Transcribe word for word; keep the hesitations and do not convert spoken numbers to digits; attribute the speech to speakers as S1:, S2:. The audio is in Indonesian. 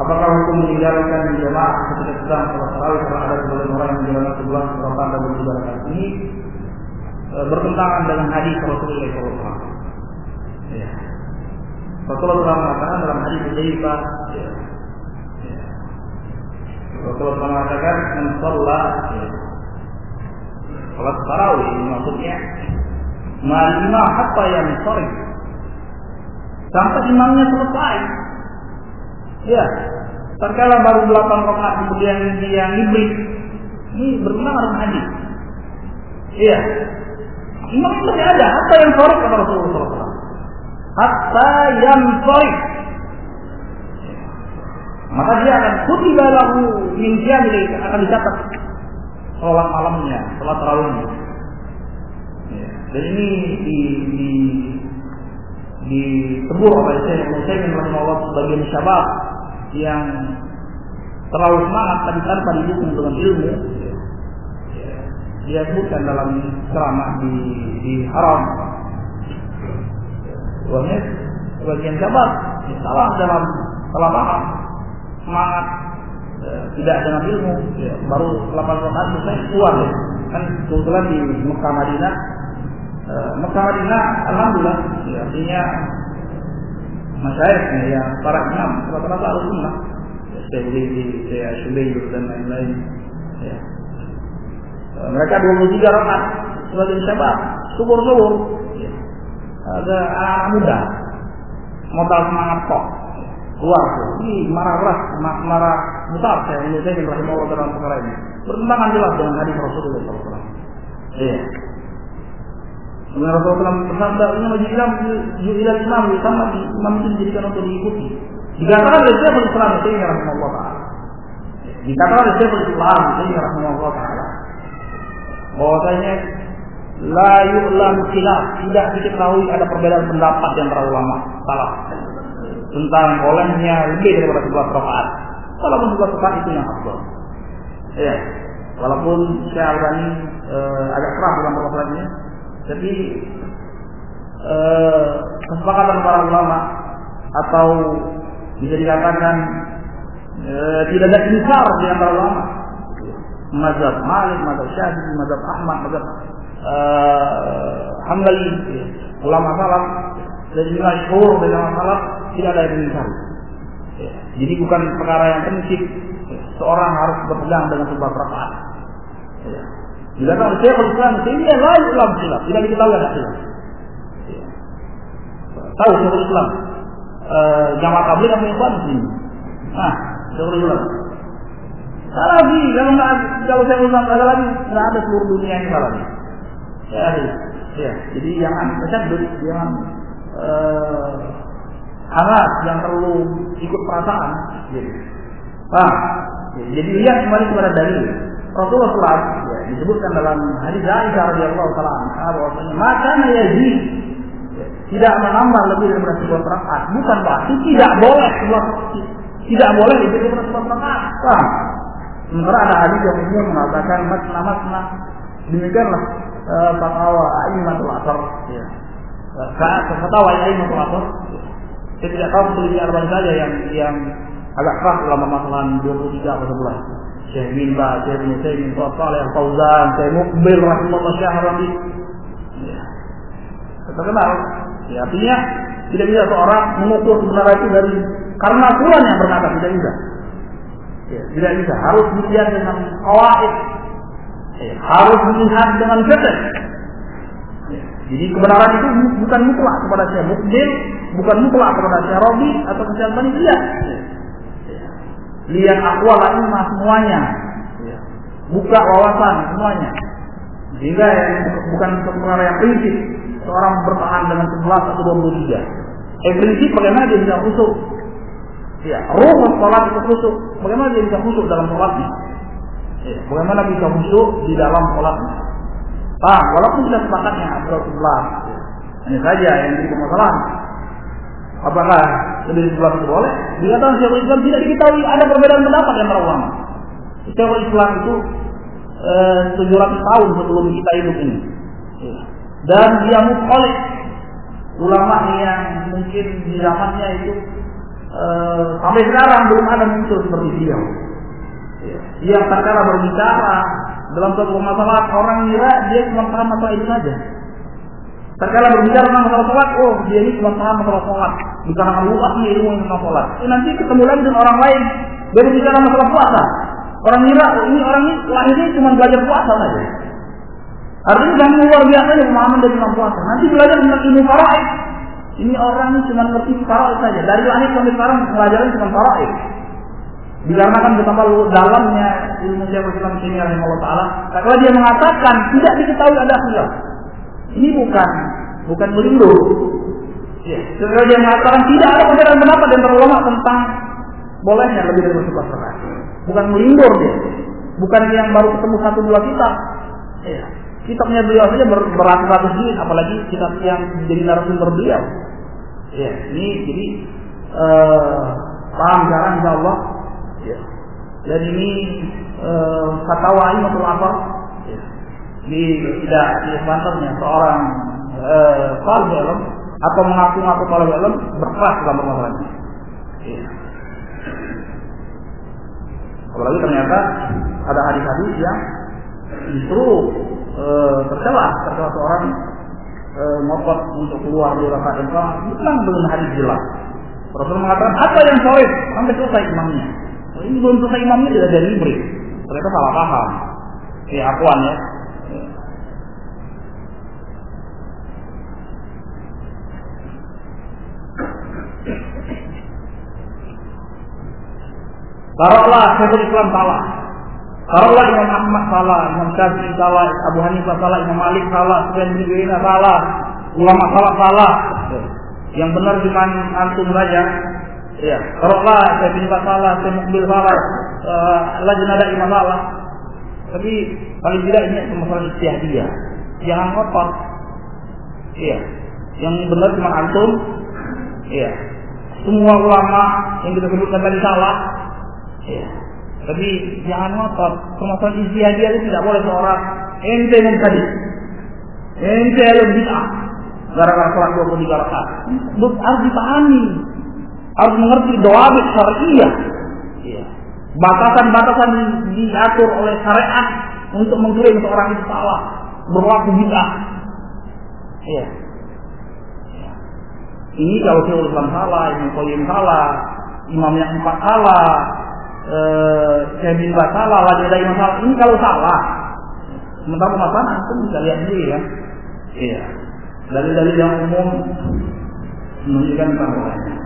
S1: Apakah hukum meninggalkan jemaah ketika sedang sholat tarawih karena ada sebagian orang yang menjalankan sebelah rakaat dan berdua rakaat ini e, bertentangan dengan hadis Rasulullah shallallahu alaihi wasallam. Ya. Rasulullah mengatakan dalam hadis Hudzaifah, ya. Ya. Rasulullah mengatakan man shalla ya. Salat tarawih maksudnya ma'al hatta yansharif sampai imamnya selesai. Ya, terkala baru delapan rakaat kemudian dia ngibrit, ini bertentangan dengan hadis. Iya, imam masih ada, hatta yansharif kata Rasulullah shallallahu alaihi wasallam. Hatta yansharif, maka dia akan kutiba lahu min qiyamil, akan dicatat sholat malamnya, sholat tarawihnya. Ya. Dan ini di, di, ditegur oleh Syekh Utsaimin rahimahullah sebagian syabab yang terlalu semangat tapi tanpa didukung dengan ilmu. Ya. Dia sebutkan dalam ceramah di, di Haram. Soalnya sebagian syabab salah dalam salah paham, semangat tidak dengan ilmu, ya, baru delapan rakaat selesai keluar ya. Kan kebetulan di Mekah Madinah, e, Mekah Madinah, alhamdulillah, ya, artinya masyayikh ya, para imam rata-rata harus sunnah, Syekh Ubaidi, Syekh Syubayr dan lain-lain. Ya. E, mereka dua puluh tiga rakaat sebagai syabab, subur-subur, ya. Ada anak muda, modal semangat kok. Keluar tuh, ini marah keras, marah besar saya ini saya rahimahullah dalam perkara ini. Bertentangan jelas dengan hadis Rasulullah shallallahu alaihi wasallam. Iya. Dengan Rasulullah shallallahu alaihi wasallam bersabda, ini majlis Islam, ju'ilal imam sama imam itu dijadikan untuk diikuti. Dikatakan oleh Syekhul Islam Taimiyah rahimahullah taala. Dikatakan oleh Syekhul Islam Taimiyah rahimahullah taala bahwasanya la yu'lam khilaf, tidak diketahui ada perbedaan pendapat di antara ulama salaf tentang bolehnya lebih daripada sebelas rakaat. Walaupun sebelas rakaat itu yang afdal. Ya, walaupun Syekh Al-Albani e, agak keras dalam permasalahannya, tapi e, kesepakatan para ulama atau bisa dikatakan e, tidak ada inkar di antara ulama. Mazhab Malik, mazhab Syafi'i, mazhab Ahmad, mazhab e, Hambali, ulama salaf dan juga masyhur dalam salaf tidak ada yang inkar. Ya. Jadi bukan perkara yang prinsip ya. Seorang harus berpegang dengan sebuah rakaat. Ya. Bila kalau Syekhul Islam ini lain ulama khilaf, tidak diketahui ada khilaf. Ya. Tahu Syekhul Islam eh, jamaah tabligh apa yang buat ini? Nah, Syekhul Islam. Tak lagi kalau nggak kalau Syekhul Islam ada lagi nggak ada seluruh dunia ini lagi. Ya, ya. Jadi jangan tercabut, jangan eh, hangat yang terlalu ikut perasaan. Jadi, nah, jadi lihat kembali kepada dalil Rasulullah shallallahu alaihi wasallam ya, disebutkan dalam hadis Aisyah radhiyallahu taala anha bahwasanya maka yazid ya, tidak menambah lebih daripada sebuah rakaat, bukan berarti tidak boleh sebuah tidak boleh lebih daripada sebuah rakaat. Nah, sementara ada hadis yang umum mengatakan masna masna, demikianlah uh, fatwa Aimatul Asar ya. Saat fatwa Aimatul Asar saya tidak tahu peneliti Al-Albani saja yang yang agak keras dalam permasalahan dua puluh tiga atau sebelas. Syekh bin Baz, Syekh bin Utsaimin, Syekh Shalih Al-Fauzan, Syekh Muqbil rahimahullah, Syekh Rabi. Ya. Terkenal. Ya, artinya tidak bisa seorang mengukur kebenaran itu dari karena Quran yang berkata, tidak bisa. Ya, tidak bisa. Harus dilihat dengan qawaid. Ya, harus dilihat dengan fikih. Jadi kebenaran itu bukan mutlak kepada Syekh Muqbil, bukan mutlak kepada Syekh Rabi atau Syekh Albani, lihat. Lihat aqwal a'immah semuanya. Buka wawasan semuanya. Sehingga bukan perkara yang prinsip seorang bertahan dengan sebelas atau dua puluh tiga. Eh prinsip bagaimana dia bisa khusyuk. Ya, ruh salat itu khusyuk. Bagaimana dia bisa khusyuk dalam salatnya? Ya, bagaimana bisa khusyuk di dalam salatnya? Ah, walaupun sudah sepakatnya Abdul sebelas, hanya saja yang jadi permasalahan. Apakah lebih sebelas itu boleh? Dikatakan Syekhul Islam tidak diketahui ada perbedaan pendapat antara ulama. Syekhul Islam itu eh, tujuh ratus tahun sebelum kita hidup ini, dan dia mukhalif ulama yang mungkin di zamannya itu uh, sampai sekarang belum ada muncul seperti dia. Ya. Yang terkala berbicara dalam suatu masalah, orang ngira dia cuma paham masalah itu saja. Terkala berbicara tentang masalah sholat, oh dia ini cuma paham masalah sholat, bukan akan luas nih ilmu tentang sholat. Eh, nanti ketemu lagi dengan orang lain baru bicara masalah puasa. Orang ngira oh, ini orang ini lahirnya cuma belajar puasa saja. Artinya sudah luar biasa nih pemahaman dari tentang puasa. Nanti belajar tentang ilmu faraid. Ini orang ini cuma ngerti faraid saja. Dari lahir sampai sekarang pelajaran cuma faraid. Dikarenakan betapa dalamnya ilmu Syekhul Islam ini rahimahullah taala, kalau dia mengatakan tidak diketahui ada khilaf. Ini bukan bukan melindur. Ya, kalau dia mengatakan tidak ada perbedaan pendapat dan ulama tentang bolehnya lebih dari satu rakaat. Bukan melindur dia. Bukan yang baru ketemu satu dua kitab. Ya. Kitabnya beliau saja ber, beratus-ratus jilid, apalagi kitab yang jadi narasumber beliau. Ya, ini jadi uh, paham sekarang insyaallah. Ya. Dan ini uh, fatwa Imamul Afar. Ya. Di tidak di sebenarnya seorang talib uh, ilmu atau mengaku-ngaku talib ilmu berkeras dalam permasalahan ini. Ya. Apalagi ternyata ada hadis-hadis yang justru e, tercela, tercela seorang e, ngotot untuk keluar dari rakaat yang pertama, bukan dengan hadis jelas. Rasul mengatakan apa yang sahih sampai selesai imamnya. Oh, ini belum selesai imamnya tidak ada libri. Ternyata salah paham. Ya akuan ya. Taruhlah Syekhul Islam salah, taruhlah Imam Ahmad salah, Imam Syafi'i salah, Abu Hanifah salah, Imam Malik salah, Sufyan bin Uyainah salah, ulama salah salah. Yang benar cuma antum saja. Ya, taruhlah Syekh bin Baz salah, Syekh Mukbil salah, uh, Lajnah Daimah salah. Tapi paling tidak ini masalah ijtihadiyah. Jangan kotor. Iya. Yang benar cuma antum. Iya. Semua ulama yang kita sebutkan tadi salah. Ya. Tapi jangan ngotot. Permasalahan ijtihadiyah itu tidak boleh seorang ente mubtadi, ente bid'ah gara-gara sholat dua puluh tiga rakaat. Harus dipahami, harus mengerti dhawabit syar'iyyah. Ya. Batasan-batasan diatur oleh syariat untuk mengklaim seorang itu salah, berlaku bid'ah. Ya. Ya. Ini kalau Syekhul Islam salah, Ibnu Qayyim salah, imam yang empat salah, Syekh bin Baz salah, Lajnah Daimah salah. Ini kalau salah. Sementara permasalahan antum bisa lihat sendiri ya. Iya. Dalil-dalil yang umum menunjukkan tentang